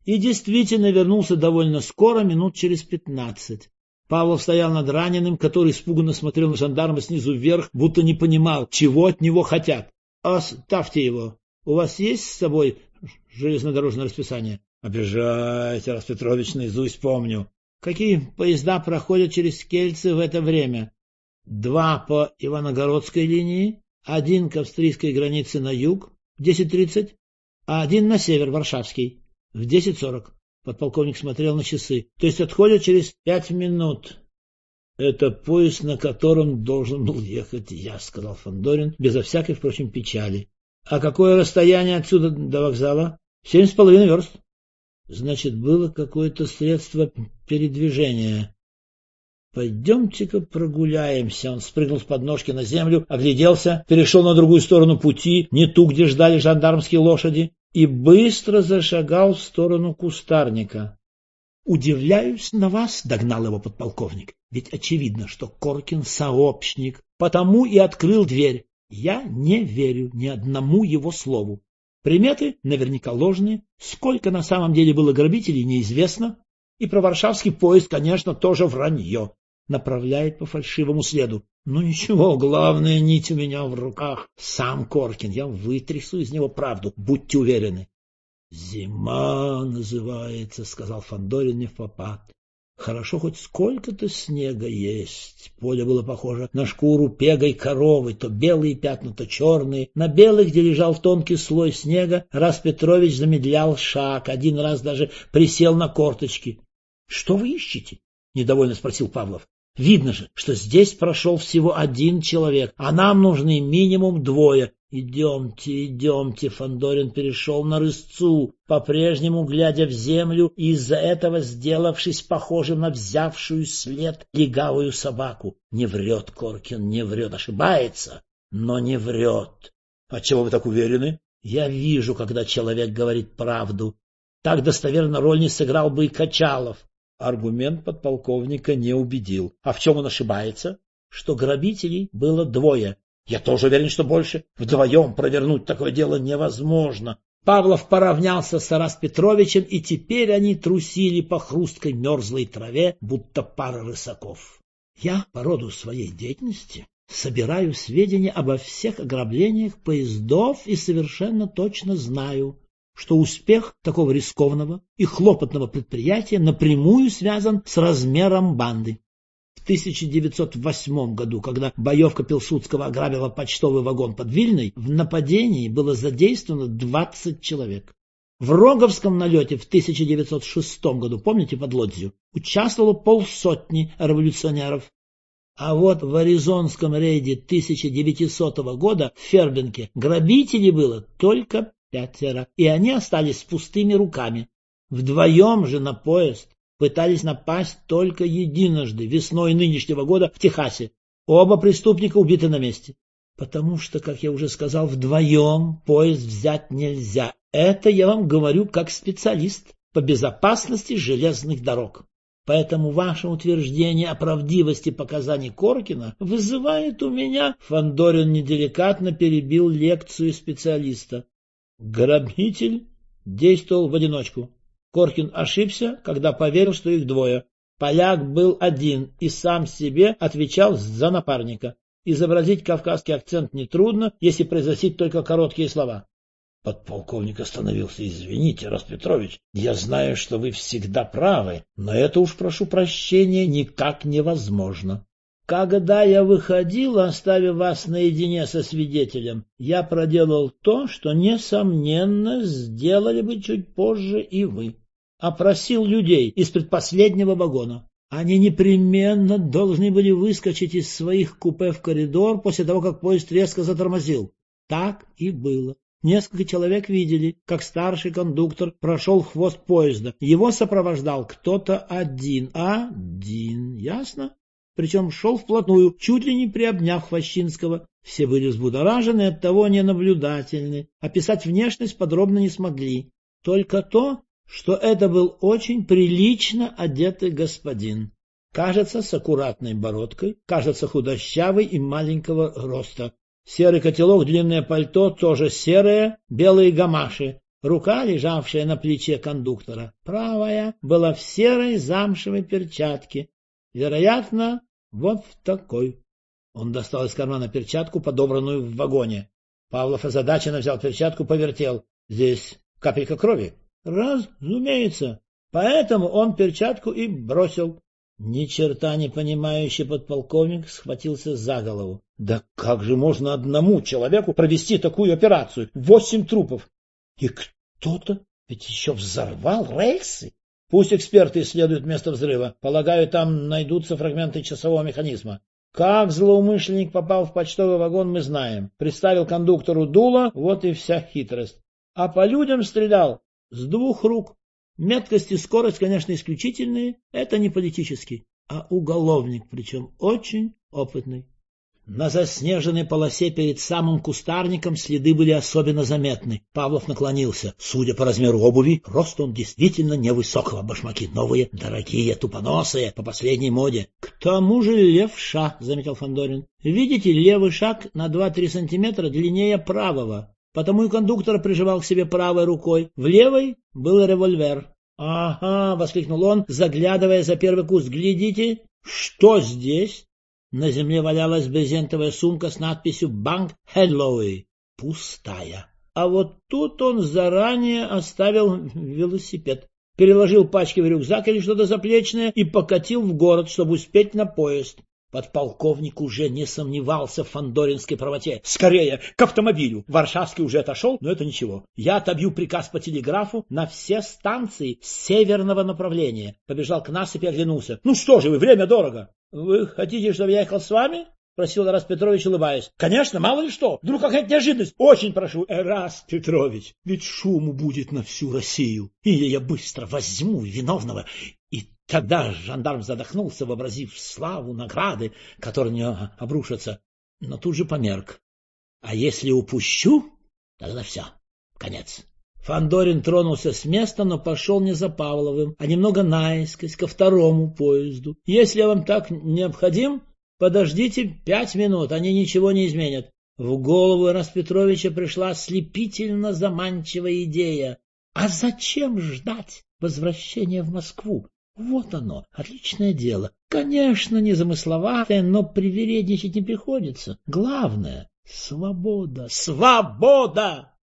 И действительно вернулся довольно скоро, минут через 15. Павлов стоял над раненым, который испуганно смотрел на жандарма снизу вверх, будто не понимал, чего от него хотят. — Оставьте его. У вас есть с собой железнодорожное расписание? — Обижайте, Тарас Петрович, наизусть помню. — Какие поезда проходят через Кельцы в это время? 2 по Иваногородской линии, 1 к австрийской границе на юг в 10:30, а 1 на север, Варшавский, в 10:40. Подполковник смотрел на часы. То есть отходят через 5 минут. — Это поезд, на котором должен был ехать я, — сказал Фандорин, безо всякой, впрочем, печали. — А какое расстояние отсюда до вокзала? 7,5 верст. Значит, было какое-то средство передвижения. Пойдемте-ка прогуляемся. Он спрыгнул с подножки на землю, огляделся, перешел на другую сторону пути, не ту, где ждали жандармские лошади, и быстро зашагал в сторону кустарника. — Удивляюсь на вас, — догнал его подполковник. — Ведь очевидно, что Коркин сообщник, потому и открыл дверь. Я не верю ни одному его слову. Приметы наверняка ложные, сколько на самом деле было грабителей, неизвестно. И про варшавский поезд, конечно, тоже вранье. Направляет по фальшивому следу. Ну ничего, главная нить у меня в руках. Сам Коркин, я вытрясу из него правду, будьте уверены. — Зима называется, — сказал Фандорин невпопад. Хорошо, хоть сколько-то снега есть. Поле было похоже на шкуру пегой коровы, то белые пятна, то черные. На белых, где лежал тонкий слой снега, Тарас Петрович замедлял шаг, один раз даже присел на корточки. — Что вы ищете? — недовольно спросил Павлов. — Видно же, что здесь прошел всего 1 человек, а нам нужны минимум 2. Идемте, идемте. Фандорин перешел на рысцу, по-прежнему глядя в землю и из-за этого сделавшись похожим на взявшую след легавую собаку. Не врет Коркин, не врет, ошибается, но не врет. — Отчего вы так уверены? — Я вижу, когда человек говорит правду. Так достоверно роль не сыграл бы и Качалов. Аргумент подполковника не убедил. А в чем он ошибается? Что грабителей было 2. Я тоже уверен, что больше. Вдвоем провернуть такое дело невозможно. Павлов поравнялся с Тарас Петровичем, и теперь они трусили по хрусткой мерзлой траве, будто пара рысаков. Я по роду своей деятельности собираю сведения обо всех ограблениях поездов и совершенно точно знаю, что успех такого рискованного и хлопотного предприятия напрямую связан с размером банды. В 1908 году, когда боевка Пилсудского ограбила почтовый вагон под Вильной, в нападении было задействовано 20 человек. В Роговском налете в 1906 году, помните, под Лодзью, участвовало 50 революционеров. А вот в Аризонском рейде 1900 года в Фербенке грабителей было только 5, и они остались с пустыми руками. Вдвоем же на поезд пытались напасть только единожды, весной нынешнего года в Техасе. Оба преступника убиты на месте. Потому что, как я уже сказал, вдвоем поезд взять нельзя. Это я вам говорю как специалист по безопасности железных дорог. Поэтому ваше утверждение о правдивости показаний Коркина вызывает у меня... Фандорин неделикатно перебил лекцию специалиста. Грабитель действовал в одиночку. Коркин ошибся, когда поверил, что их 2. Поляк был один и сам себе отвечал за напарника. Изобразить кавказский акцент нетрудно, если произносить только короткие слова. Подполковник остановился. — Извините, Тарас Петрович, я знаю, что вы всегда правы, но это уж, прошу прощения, никак невозможно. Когда я выходил, оставив вас наедине со свидетелем, я проделал то, что, несомненно, сделали бы чуть позже и вы. Опросил людей из предпоследнего вагона. Они непременно должны были выскочить из своих купе в коридор после того, как поезд резко затормозил. Так и было. Несколько человек видели, как старший кондуктор прошел в хвост поезда. Его сопровождал кто-то один. Ясно? Причем шел вплотную, чуть ли не приобняв Хвощинского. Все были взбудоражены, оттого ненаблюдательны. Описать внешность подробно не смогли. Только то, что это был очень прилично одетый господин. Кажется, с аккуратной бородкой, кажется, худощавый и маленького роста. Серый котелок, длинное пальто, тоже серое, белые гамаши. Рука, лежавшая на плече кондуктора, правая, была в серой замшевой перчатке. Вероятно, вот в такой. Он достал из кармана перчатку, подобранную в вагоне. Павлов озадаченно взял перчатку, повертел. Здесь капелька крови. Разумеется. Поэтому он перчатку и бросил. Ни черта не понимающий подполковник схватился за голову. Да как же можно одному человеку провести такую операцию? 8 трупов. И кто-то ведь еще взорвал рельсы. Пусть эксперты исследуют место взрыва. Полагаю, там найдутся фрагменты часового механизма. Как злоумышленник попал в почтовый вагон, мы знаем. Представил кондуктору дуло, вот и вся хитрость. А по людям стрелял с 2 рук. Меткость и скорость, конечно, исключительные, это не политический, а уголовник, причем очень опытный. На заснеженной полосе перед самым кустарником следы были особенно заметны. Павлов наклонился. Судя по размеру обуви, рост он действительно невысокого, башмаки новые, дорогие, тупоносые, по последней моде. — К тому же левша, — заметил Фандорин. — Видите, левый шаг на 2-3 сантиметра длиннее правого. Потому и кондуктор прижимал к себе правой рукой. В левой был револьвер. — Ага, — воскликнул он, заглядывая за первый куст. — Глядите, что здесь? На земле валялась брезентовая сумка с надписью «Банк Хеллоуи». Пустая. А вот тут он заранее оставил велосипед. Переложил пачки в рюкзак или что-то заплечное и покатил в город, чтобы успеть на поезд. Подполковник уже не сомневался в фандоринской правоте. «Скорее, к автомобилю! Варшавский уже отошел, но это ничего. Я отобью приказ по телеграфу на все станции северного направления». Побежал к насыпи и оглянулся. «Ну что же вы, время дорого!» «Вы хотите, чтобы я ехал с вами?» — просил Эрас Петрович, улыбаясь. «Конечно, мало ли что. Вдруг какая-то неожиданность. Очень прошу, Эрас Петрович, ведь шуму будет на всю Россию. Или я быстро возьму виновного». И тогда жандарм задохнулся, вообразив славу, награды, которые на него обрушатся, но тут же померк. А если упущу, тогда все, конец. Фандорин тронулся с места, но пошел не за Павловым, а немного наискось, ко второму поезду. Если вам так необходим, подождите 5 минут, они ничего не изменят. В голову Эраса Петровича пришла ослепительно заманчивая идея. А зачем ждать возвращения в Москву? Вот оно, отличное дело. Конечно, незамысловатое, но привередничать не приходится. Главное — свобода. Свобода!